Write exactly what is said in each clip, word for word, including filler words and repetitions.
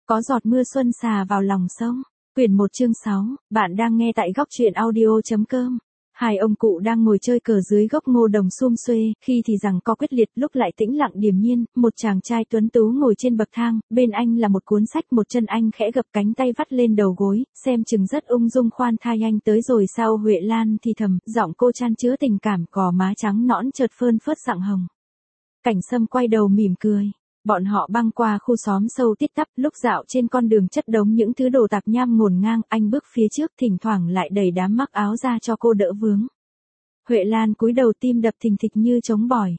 Có giọt mưa xuân xà vào lòng sông. Quyển một chương sáu, bạn đang nghe tại góc truyện audio.com. Hai ông cụ đang ngồi chơi cờ dưới gốc ngô đồng sum xuê, khi thì rằng co quyết liệt, lúc lại tĩnh lặng điềm nhiên. Một chàng trai tuấn tú ngồi trên bậc thang, bên anh là một cuốn sách, một chân anh khẽ gập cánh tay vắt lên đầu gối, xem chừng rất ung dung. Khoan thai anh tới rồi sao? Huệ Lan thì thầm, giọng cô chan chứa tình cảm, gò má trắng nõn chợt phơn phớt sạng hồng. Cảnh Sâm quay đầu mỉm cười. Bọn họ băng qua khu xóm sâu tít tắp, lúc dạo trên con đường chất đống những thứ đồ tạp nham ngổn ngang, anh bước phía trước, thỉnh thoảng lại đẩy đám mắc áo ra cho cô đỡ vướng. Huệ Lan cúi đầu, tim đập thình thịch như trống bỏi.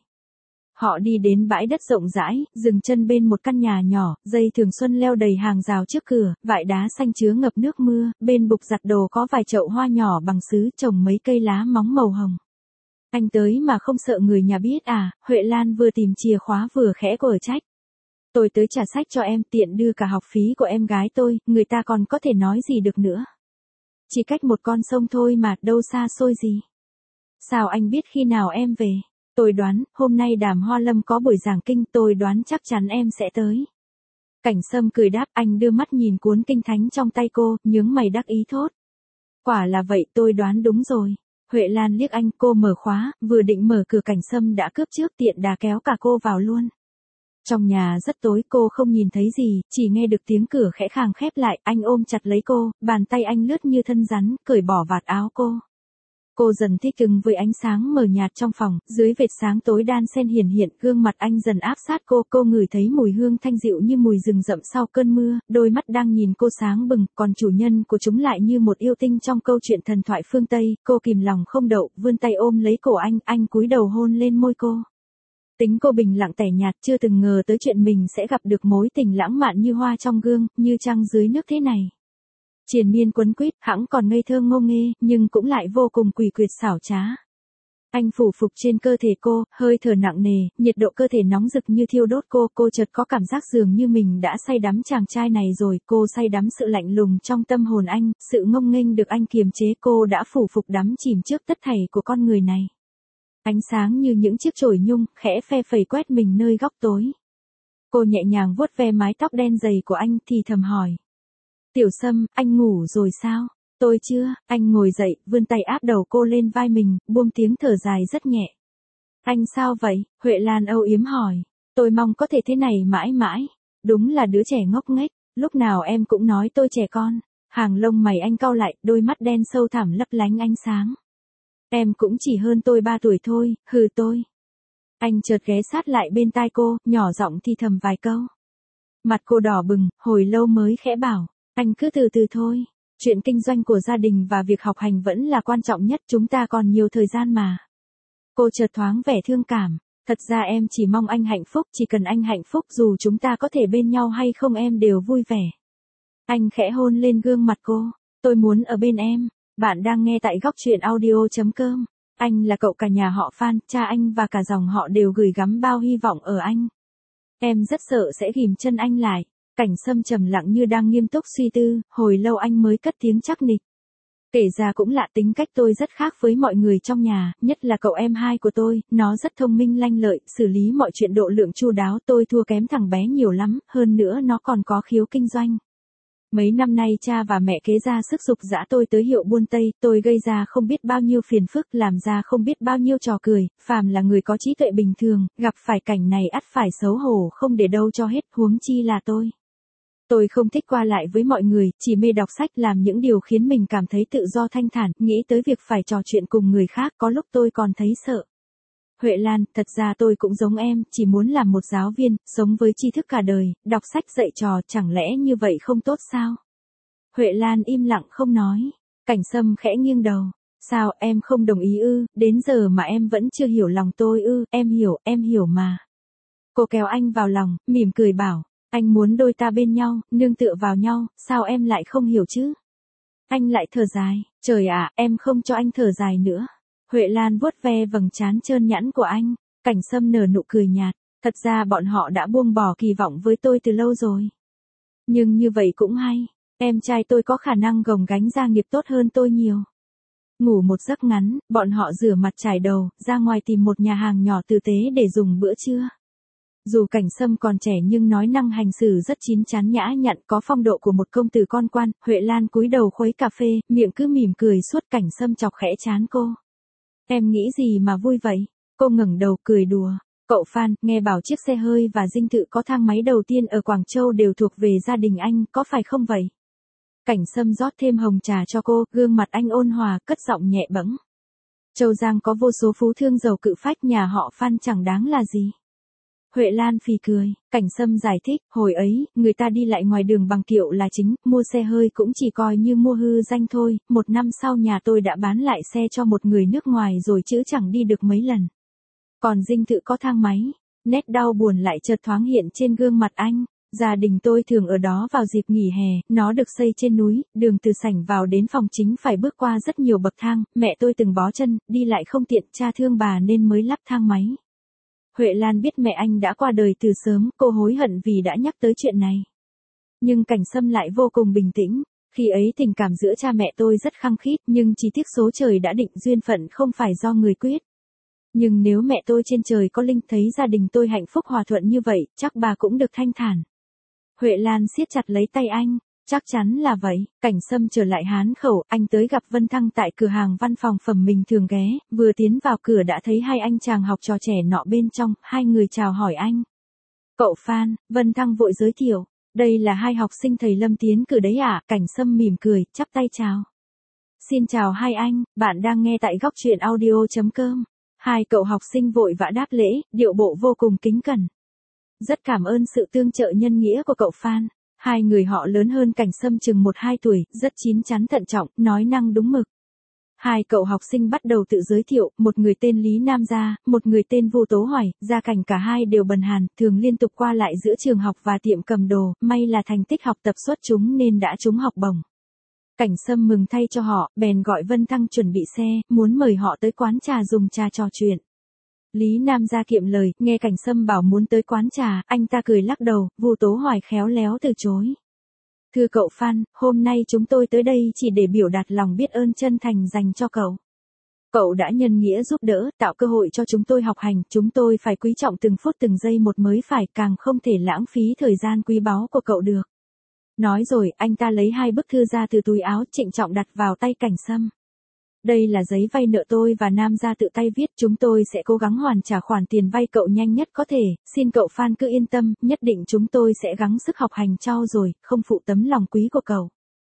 Họ đi đến bãi đất rộng rãi, dừng chân bên một căn nhà nhỏ, dây thường xuân leo đầy hàng rào trước cửa, vại đá xanh chứa ngập nước mưa, bên bục giặt đồ có vài chậu hoa nhỏ bằng sứ, trồng mấy cây lá móng màu hồng. Anh tới mà không sợ người nhà biết à? Huệ Lan vừa tìm chìa khóa vừa khẽ quở trách. Tôi tới trả sách cho em, tiện đưa cả học phí của em gái tôi, người ta còn có thể nói gì được nữa. Chỉ cách một con sông thôi mà, đâu xa xôi gì. Sao anh biết khi nào em về? Tôi đoán, hôm nay Đàm Hoa Lâm có buổi giảng kinh, tôi đoán chắc chắn em sẽ tới. Cảnh Sâm cười đáp, anh đưa mắt nhìn cuốn kinh thánh trong tay cô, nhướng mày đắc ý thốt. Quả là vậy, tôi đoán đúng rồi. Huệ Lan liếc anh, cô mở khóa, vừa định mở cửa Cảnh Sâm đã cướp trước, tiện đà kéo cả cô vào luôn. Trong nhà rất tối, cô không nhìn thấy gì, chỉ nghe được tiếng cửa khẽ khàng khép lại, anh ôm chặt lấy cô, bàn tay anh lướt như thân rắn, cởi bỏ vạt áo cô. Cô dần thích ứng với ánh sáng mờ nhạt trong phòng, dưới vệt sáng tối đan xen hiển hiện, gương mặt anh dần áp sát cô, cô ngửi thấy mùi hương thanh dịu như mùi rừng rậm sau cơn mưa, đôi mắt đang nhìn cô sáng bừng, còn chủ nhân của chúng lại như một yêu tinh trong câu chuyện thần thoại phương Tây. Cô kìm lòng không đậu, vươn tay ôm lấy cổ anh, anh cúi đầu hôn lên môi cô. Tính cô bình lặng tẻ nhạt, chưa từng ngờ tới chuyện mình sẽ gặp được mối tình lãng mạn như hoa trong gương, như trăng dưới nước thế này. Triền miên quấn quýt, hẵng còn ngây thơ ngô nghê, nhưng cũng lại vô cùng quỷ quyệt xảo trá. Anh phủ phục trên cơ thể cô, hơi thở nặng nề, nhiệt độ cơ thể nóng rực như thiêu đốt cô, cô chợt có cảm giác dường như mình đã say đắm chàng trai này rồi, cô say đắm sự lạnh lùng trong tâm hồn anh, sự ngông nghênh được anh kiềm chế, cô đã phủ phục đắm chìm trước tất thảy của con người này. Ánh sáng như những chiếc chổi nhung, khẽ phe phẩy quét mình nơi góc tối. Cô nhẹ nhàng vuốt ve mái tóc đen dày của anh, thì thầm hỏi. Tiểu Sâm, anh ngủ rồi sao? Tôi chưa. Anh ngồi dậy, vươn tay áp đầu cô lên vai mình, buông tiếng thở dài rất nhẹ. Anh sao vậy? Huệ Lan âu yếm hỏi. Tôi mong có thể thế này mãi mãi. Đúng là đứa trẻ ngốc nghếch, lúc nào em cũng nói tôi trẻ con. Hàng lông mày anh cau lại, đôi mắt đen sâu thẳm lấp lánh ánh sáng. Em cũng chỉ hơn tôi ba tuổi thôi, hừ tôi. Anh chợt ghé sát lại bên tai cô, nhỏ giọng thì thầm vài câu. Mặt cô đỏ bừng, hồi lâu mới khẽ bảo, anh cứ từ từ thôi. Chuyện kinh doanh của gia đình và việc học hành vẫn là quan trọng nhất, chúng ta còn nhiều thời gian mà. Cô chợt thoáng vẻ thương cảm, thật ra em chỉ mong anh hạnh phúc, chỉ cần anh hạnh phúc dù chúng ta có thể bên nhau hay không em đều vui vẻ. Anh khẽ hôn lên gương mặt cô, tôi muốn ở bên em. Bạn đang nghe tại góc truyện audio.com. Anh là cậu cả nhà họ Phan, cha anh và cả dòng họ đều gửi gắm bao hy vọng ở anh. Em rất sợ sẽ ghìm chân anh lại. Cảnh Sâm trầm lặng như đang nghiêm túc suy tư, hồi lâu anh mới cất tiếng chắc nịch. Kể ra cũng lạ, tính cách tôi rất khác với mọi người trong nhà, nhất là cậu em hai của tôi, nó rất thông minh lanh lợi, xử lý mọi chuyện độ lượng chu đáo, tôi thua kém thằng bé nhiều lắm, hơn nữa nó còn có khiếu kinh doanh. Mấy năm nay cha và mẹ kế ra sức giục dã tôi tới hiệu buôn Tây, tôi gây ra không biết bao nhiêu phiền phức, làm ra không biết bao nhiêu trò cười, phàm là người có trí tuệ bình thường, gặp phải cảnh này ắt phải xấu hổ không để đâu cho hết, huống chi là tôi. Tôi không thích qua lại với mọi người, chỉ mê đọc sách, làm những điều khiến mình cảm thấy tự do thanh thản, nghĩ tới việc phải trò chuyện cùng người khác, có lúc tôi còn thấy sợ. Huệ Lan, thật ra tôi cũng giống em, chỉ muốn làm một giáo viên, sống với tri thức cả đời, đọc sách dạy trò, chẳng lẽ như vậy không tốt sao? Huệ Lan im lặng không nói. Cảnh Sâm khẽ nghiêng đầu. Sao, em không đồng ý ư, đến giờ mà em vẫn chưa hiểu lòng tôi ư, em hiểu, em hiểu mà. Cô kéo anh vào lòng, mỉm cười bảo, anh muốn đôi ta bên nhau, nương tựa vào nhau, sao em lại không hiểu chứ? Anh lại thở dài, trời ạ, em không cho anh thở dài nữa. Huệ Lan vuốt ve vầng trán trơn nhẵn của anh, Cảnh Sâm nở nụ cười nhạt, thật ra bọn họ đã buông bỏ kỳ vọng với tôi từ lâu rồi. Nhưng như vậy cũng hay, em trai tôi có khả năng gồng gánh gia nghiệp tốt hơn tôi nhiều. Ngủ một giấc ngắn, bọn họ rửa mặt trải đầu, ra ngoài tìm một nhà hàng nhỏ tử tế để dùng bữa trưa. Dù Cảnh Sâm còn trẻ nhưng nói năng hành xử rất chín chắn nhã nhặn, có phong độ của một công tử con quan. Huệ Lan cúi đầu khuấy cà phê, miệng cứ mỉm cười suốt. Cảnh Sâm chọc khẽ trán cô. Em nghĩ gì mà vui vậy? Cô ngẩng đầu cười đùa. Cậu Phan, nghe bảo chiếc xe hơi và dinh thự có thang máy đầu tiên ở Quảng Châu đều thuộc về gia đình anh, có phải không vậy? Cảnh Sâm rót thêm hồng trà cho cô, gương mặt anh ôn hòa, cất giọng nhẹ bẫng. Châu Giang có vô số phú thương giàu cự phách, nhà họ Phan chẳng đáng là gì. Huệ Lan phì cười, Cảnh Sâm giải thích, hồi ấy, người ta đi lại ngoài đường bằng kiệu là chính, mua xe hơi cũng chỉ coi như mua hư danh thôi, một năm sau nhà tôi đã bán lại xe cho một người nước ngoài rồi chứ chẳng đi được mấy lần. Còn dinh thự có thang máy, nét đau buồn lại chợt thoáng hiện trên gương mặt anh. Gia đình tôi thường ở đó vào dịp nghỉ hè, nó được xây trên núi, đường từ sảnh vào đến phòng chính phải bước qua rất nhiều bậc thang, mẹ tôi từng bó chân, đi lại không tiện, cha thương bà nên mới lắp thang máy. Huệ Lan biết mẹ anh đã qua đời từ sớm, cô hối hận vì đã nhắc tới chuyện này. Nhưng Cảnh Sâm lại vô cùng bình tĩnh, khi ấy tình cảm giữa cha mẹ tôi rất khăng khít, nhưng chỉ tiếc số trời đã định, duyên phận không phải do người quyết. Nhưng nếu mẹ tôi trên trời có linh thấy gia đình tôi hạnh phúc hòa thuận như vậy, chắc bà cũng được thanh thản. Huệ Lan siết chặt lấy tay anh, chắc chắn là vậy. Cảnh Sâm trở lại Hán Khẩu, anh tới gặp Vân Thăng tại cửa hàng văn phòng phẩm mình thường ghé, vừa tiến vào cửa đã thấy hai anh chàng học trò trẻ nọ bên trong, hai người chào hỏi anh. Cậu Phan, Vân Thăng vội giới thiệu, đây là hai học sinh thầy Lâm tiến cử đấy ạ. Cảnh Sâm mỉm cười, chắp tay chào. Xin chào hai anh, bạn đang nghe tại góc truyện audio chấm com. Hai cậu học sinh vội vã đáp lễ, điệu bộ vô cùng kính cẩn. Rất cảm ơn sự tương trợ nhân nghĩa của cậu Phan. Hai người họ lớn hơn Cảnh Sâm chừng một hai tuổi, rất chín chắn thận trọng, nói năng đúng mực. Hai cậu học sinh bắt đầu tự giới thiệu, một người tên Lý Nam Gia, một người tên Vu Tố Hoài, gia cảnh cả hai đều bần hàn, thường liên tục qua lại giữa trường học và tiệm cầm đồ, may là thành tích học tập xuất chúng nên đã trúng học bổng. Cảnh Sâm mừng thay cho họ, bèn gọi Vân Thăng chuẩn bị xe, muốn mời họ tới quán trà dùng trà trò chuyện. Lý Nam Gia kiệm lời, nghe Cảnh Sâm bảo muốn tới quán trà, anh ta cười lắc đầu, Vu Tố Hoài khéo léo từ chối. Thưa cậu Phan, hôm nay chúng tôi tới đây chỉ để biểu đạt lòng biết ơn chân thành dành cho cậu. Cậu đã nhân nghĩa giúp đỡ, tạo cơ hội cho chúng tôi học hành, chúng tôi phải quý trọng từng phút từng giây một mới phải, càng không thể lãng phí thời gian quý báu của cậu được. Nói rồi, anh ta lấy hai bức thư ra từ túi áo, trịnh trọng đặt vào tay Cảnh Sâm. Đây là giấy vay nợ tôi và Nam Gia tự tay viết, chúng tôi sẽ cố gắng hoàn trả khoản tiền vay cậu nhanh nhất có thể, xin cậu Phan cứ yên tâm, nhất định chúng tôi sẽ gắng sức học hành trau dồi, không phụ tấm lòng quý của cậu.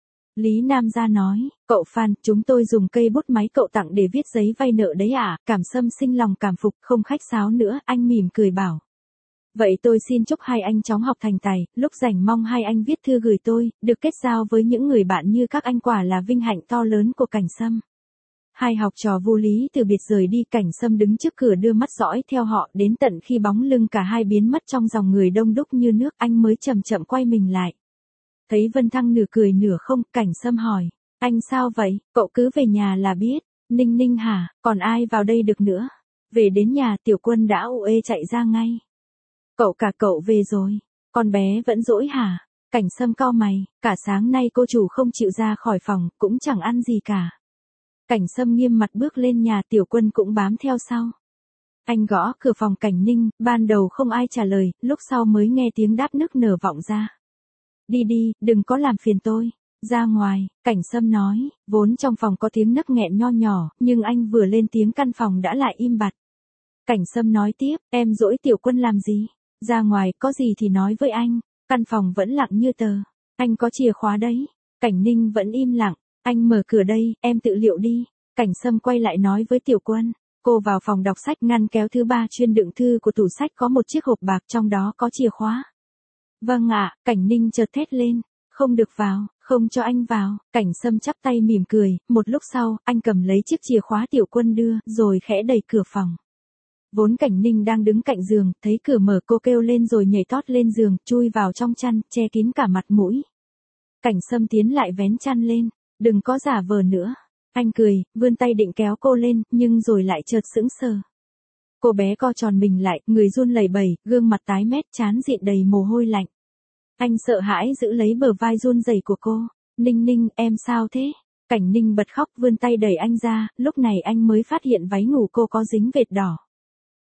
Lý Nam Gia nói, cậu Phan, chúng tôi dùng cây bút máy cậu tặng để viết giấy vay nợ đấy ạ. Cảm Sâm sinh lòng cảm phục, không khách sáo nữa, anh mỉm cười bảo. Vậy tôi xin chúc hai anh chóng học thành tài, lúc rảnh mong hai anh viết thư gửi tôi, được kết giao với những người bạn như các anh quả là vinh hạnh to lớn của Cảnh Sâm. Hai học trò Vu Lý từ biệt rời đi, Cảnh Sâm đứng trước cửa đưa mắt dõi theo họ, đến tận khi bóng lưng cả hai biến mất trong dòng người đông đúc như nước, anh mới chậm chậm quay mình lại. Thấy Vân Thăng nửa cười nửa không, Cảnh Sâm hỏi, anh sao vậy, cậu cứ về nhà là biết. Ninh Ninh hả, còn ai vào đây được nữa. Về đến nhà Tiểu Quân đã ù ê chạy ra ngay. Cậu cả cậu về rồi, con bé vẫn dỗi hả? Cảnh Sâm cau mày, cả sáng nay cô chủ không chịu ra khỏi phòng, cũng chẳng ăn gì cả. Cảnh Sâm nghiêm mặt bước lên nhà, Tiểu Quân cũng bám theo sau. Anh gõ cửa phòng Cảnh Ninh, ban đầu không ai trả lời, lúc sau mới nghe tiếng đáp nức nở vọng ra. Đi đi, đừng có làm phiền tôi. Ra ngoài, Cảnh Sâm nói, vốn trong phòng có tiếng nấc nghẹn nho nhỏ, nhưng anh vừa lên tiếng căn phòng đã lại im bặt. Cảnh Sâm nói tiếp, em dỗi Tiểu Quân làm gì? Ra ngoài, có gì thì nói với anh. Căn phòng vẫn lặng như tờ. Anh có chìa khóa đấy. Cảnh Ninh vẫn im lặng. Anh mở cửa đây, em tự liệu đi. Cảnh Sâm quay lại nói với Tiểu Quân. Cô vào phòng đọc sách, ngăn kéo thứ ba chuyên đựng thư của tủ sách có một chiếc hộp bạc, trong đó có chìa khóa. Vâng ạ, Cảnh Ninh chợt thét lên. Không được vào, không cho anh vào. Cảnh Sâm chắp tay mỉm cười, một lúc sau, anh cầm lấy chiếc chìa khóa Tiểu Quân đưa, rồi khẽ đẩy cửa phòng. Vốn Cảnh Ninh đang đứng cạnh giường, thấy cửa mở cô kêu lên rồi nhảy tót lên giường, chui vào trong chăn, che kín cả mặt mũi. Cảnh Sâm tiến lại vén chăn lên, đừng có giả vờ nữa. Anh cười, vươn tay định kéo cô lên, nhưng rồi lại chợt sững sờ. Cô bé co tròn mình lại, người run lẩy bẩy, gương mặt tái mét, trán dịn đầy mồ hôi lạnh. Anh sợ hãi giữ lấy bờ vai run rẩy của cô. Ninh Ninh, em sao thế? Cảnh Ninh bật khóc, vươn tay đẩy anh ra, lúc này anh mới phát hiện váy ngủ cô có dính vệt đỏ.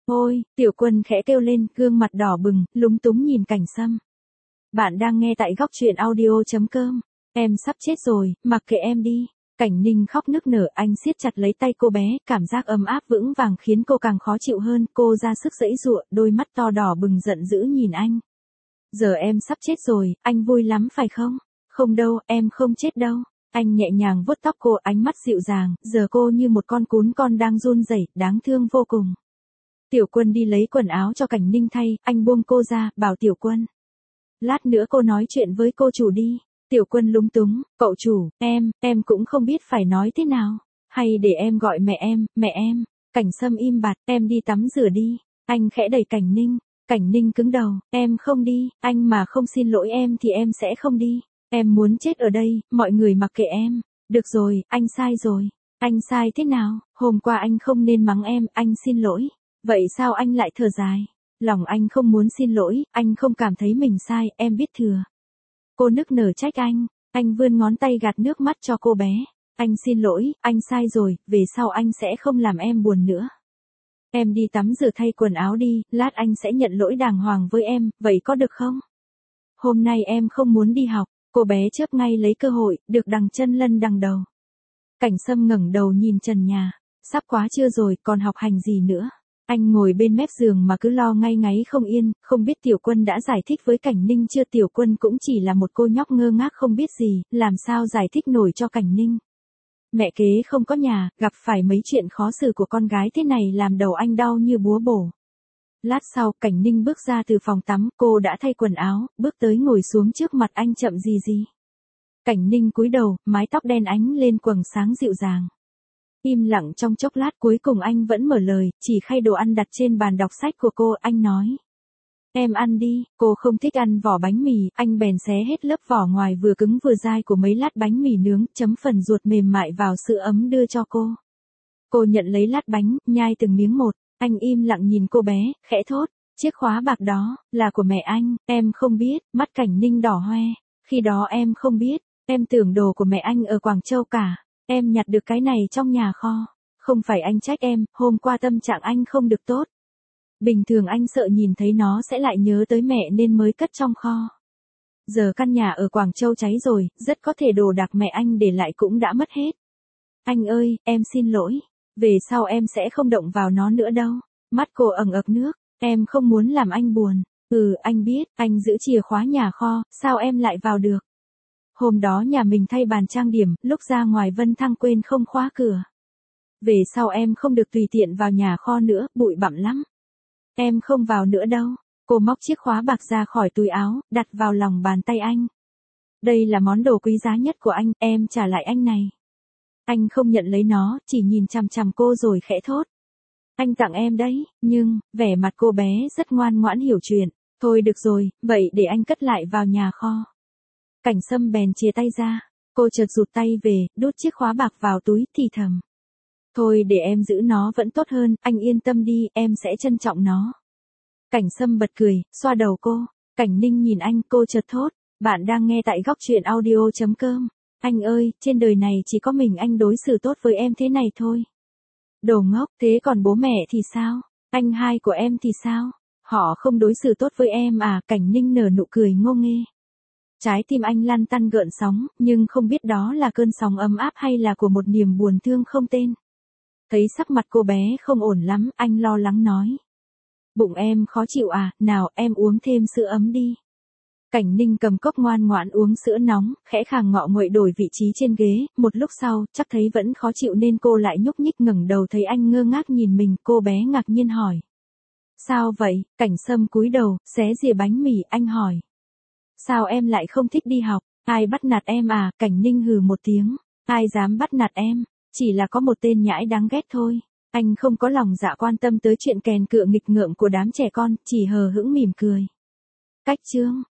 Ôi, Tiểu Quân khẽ kêu lên, gương mặt đỏ bừng, lúng túng nhìn Cảnh Sâm. Bạn đang nghe tại góc truyện audio.com. Em sắp chết rồi, mặc kệ em đi. Cảnh Ninh khóc nức nở, anh siết chặt lấy tay cô bé, cảm giác ấm áp vững vàng khiến cô càng khó chịu hơn, cô ra sức giãy giụa, đôi mắt to đỏ bừng giận dữ nhìn anh. Giờ em sắp chết rồi, anh vui lắm phải không? Không đâu, em không chết đâu. Anh nhẹ nhàng vuốt tóc cô, ánh mắt dịu dàng, giờ cô như một con cún con đang run rẩy, đáng thương vô cùng. Tiểu Quân đi lấy quần áo cho Cảnh Ninh thay, anh buông cô ra, bảo Tiểu Quân. Lát nữa cô nói chuyện với cô chủ đi. Tiểu Quân lúng túng, cậu chủ, em, em cũng không biết phải nói thế nào. Hay để em gọi mẹ em, mẹ em. Cảnh Sâm im bặt, em đi tắm rửa đi. Anh khẽ đẩy Cảnh Ninh. Cảnh Ninh cứng đầu, em không đi, anh mà không xin lỗi em thì em sẽ không đi. Em muốn chết ở đây, mọi người mặc kệ em. Được rồi, anh sai rồi. Anh sai thế nào? Hôm qua anh không nên mắng em, anh xin lỗi. Vậy sao anh lại thở dài? Lòng anh không muốn xin lỗi, anh không cảm thấy mình sai, em biết thừa. Cô nức nở trách anh, anh vươn ngón tay gạt nước mắt cho cô bé. Anh xin lỗi, anh sai rồi, về sau anh sẽ không làm em buồn nữa. Em đi tắm rửa thay quần áo đi, lát anh sẽ nhận lỗi đàng hoàng với em, vậy có được không? Hôm nay em không muốn đi học, cô bé chớp ngay lấy cơ hội, được đằng chân lân đằng đầu. Cảnh Sâm ngẩng đầu nhìn trần nhà, sắp quá trưa rồi, còn học hành gì nữa? Anh ngồi bên mép giường mà cứ lo ngay ngáy không yên, không biết Tiểu Quân đã giải thích với Cảnh Ninh chưa? Tiểu Quân cũng chỉ là một cô nhóc ngơ ngác không biết gì, làm sao giải thích nổi cho Cảnh Ninh. Mẹ kế không có nhà, gặp phải mấy chuyện khó xử của con gái thế này làm đầu anh đau như búa bổ. Lát sau, Cảnh Ninh bước ra từ phòng tắm, cô đã thay quần áo, bước tới ngồi xuống trước mặt anh chậm gì gì. Cảnh Ninh cúi đầu, mái tóc đen ánh lên quầng sáng dịu dàng. Im lặng trong chốc lát, cuối cùng anh vẫn mở lời, chỉ khay đồ ăn đặt trên bàn đọc sách của cô, anh nói. Em ăn đi, cô không thích ăn vỏ bánh mì, anh bèn xé hết lớp vỏ ngoài vừa cứng vừa dai của mấy lát bánh mì nướng, chấm phần ruột mềm mại vào sữa ấm đưa cho cô. Cô nhận lấy lát bánh, nhai từng miếng một, anh im lặng nhìn cô bé, khẽ thốt, chiếc khóa bạc đó, là của mẹ anh, em không biết, mắt Cảnh Ninh đỏ hoe, khi đó em không biết, em tưởng đồ của mẹ anh ở Quảng Châu cả. Em nhặt được cái này trong nhà kho. Không phải anh trách em, hôm qua tâm trạng anh không được tốt. Bình thường anh sợ nhìn thấy nó sẽ lại nhớ tới mẹ nên mới cất trong kho. Giờ căn nhà ở Quảng Châu cháy rồi, rất có thể đồ đạc mẹ anh để lại cũng đã mất hết. Anh ơi, em xin lỗi. Về sau em sẽ không động vào nó nữa đâu. Mắt cô ẩn ực nước. Em không muốn làm anh buồn. Ừ, anh biết, anh giữ chìa khóa nhà kho, sao em lại vào được? Hôm đó nhà mình thay bàn trang điểm, lúc ra ngoài Vân Thăng quên không khóa cửa. Về sau em không được tùy tiện vào nhà kho nữa, bụi bặm lắm. Em không vào nữa đâu. Cô móc chiếc khóa bạc ra khỏi túi áo, đặt vào lòng bàn tay anh. Đây là món đồ quý giá nhất của anh, em trả lại anh này. Anh không nhận lấy nó, chỉ nhìn chằm chằm cô rồi khẽ thốt. Anh tặng em đấy, nhưng, vẻ mặt cô bé rất ngoan ngoãn hiểu chuyện. Thôi được rồi, vậy để anh cất lại vào nhà kho. Cảnh Sâm bèn chia tay ra, cô chợt rụt tay về, đút chiếc khóa bạc vào túi, thì thầm. Thôi để em giữ nó vẫn tốt hơn, anh yên tâm đi, em sẽ trân trọng nó. Cảnh Sâm bật cười, xoa đầu cô, Cảnh Ninh nhìn anh, cô chợt thốt, bạn đang nghe tại góc truyện audio.com. Anh ơi, trên đời này chỉ có mình anh đối xử tốt với em thế này thôi. Đồ ngốc, thế còn bố mẹ thì sao? Anh hai của em thì sao? Họ không đối xử tốt với em à? Cảnh Ninh nở nụ cười ngô nghê. Trái tim anh lăn tăn gợn sóng, nhưng không biết đó là cơn sóng ấm áp hay là của một niềm buồn thương không tên. Thấy sắc mặt cô bé không ổn lắm, anh lo lắng nói. Bụng em khó chịu à, nào em uống thêm sữa ấm đi. Cảnh Ninh cầm cốc ngoan ngoãn uống sữa nóng, khẽ khàng ngọ nguậy đổi vị trí trên ghế, một lúc sau, chắc thấy vẫn khó chịu nên cô lại nhúc nhích ngẩng đầu thấy anh ngơ ngác nhìn mình, cô bé ngạc nhiên hỏi. Sao vậy? Cảnh Sâm cúi đầu, xé dìa bánh mì, anh hỏi. Sao em lại không thích đi học? Ai bắt nạt em à? Cảnh Ninh hừ một tiếng. Ai dám bắt nạt em? Chỉ là có một tên nhãi đáng ghét thôi. Anh không có lòng dạ quan tâm tới chuyện kèn cựa nghịch ngợm của đám trẻ con, chỉ hờ hững mỉm cười. Cách chương